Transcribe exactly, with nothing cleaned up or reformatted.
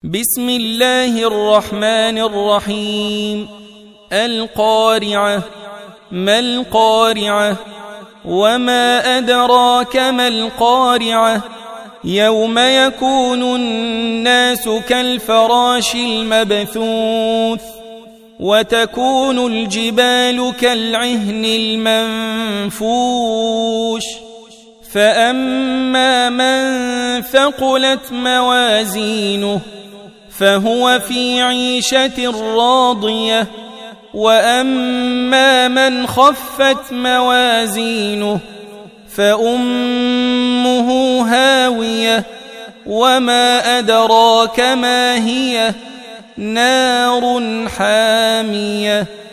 بسم الله الرحمن الرحيم. القارعة. ما القارعة؟ وما أدراك ما القارعة؟ يوم يكون الناس كالفراش المبثوث وتكون الجبال كالعهن المنفوش فأما من ثقلت موازينه فهو في عيشة راضية وأما من خفت موازينه فأمه هاوية وما أدراك ما هي نار حامية.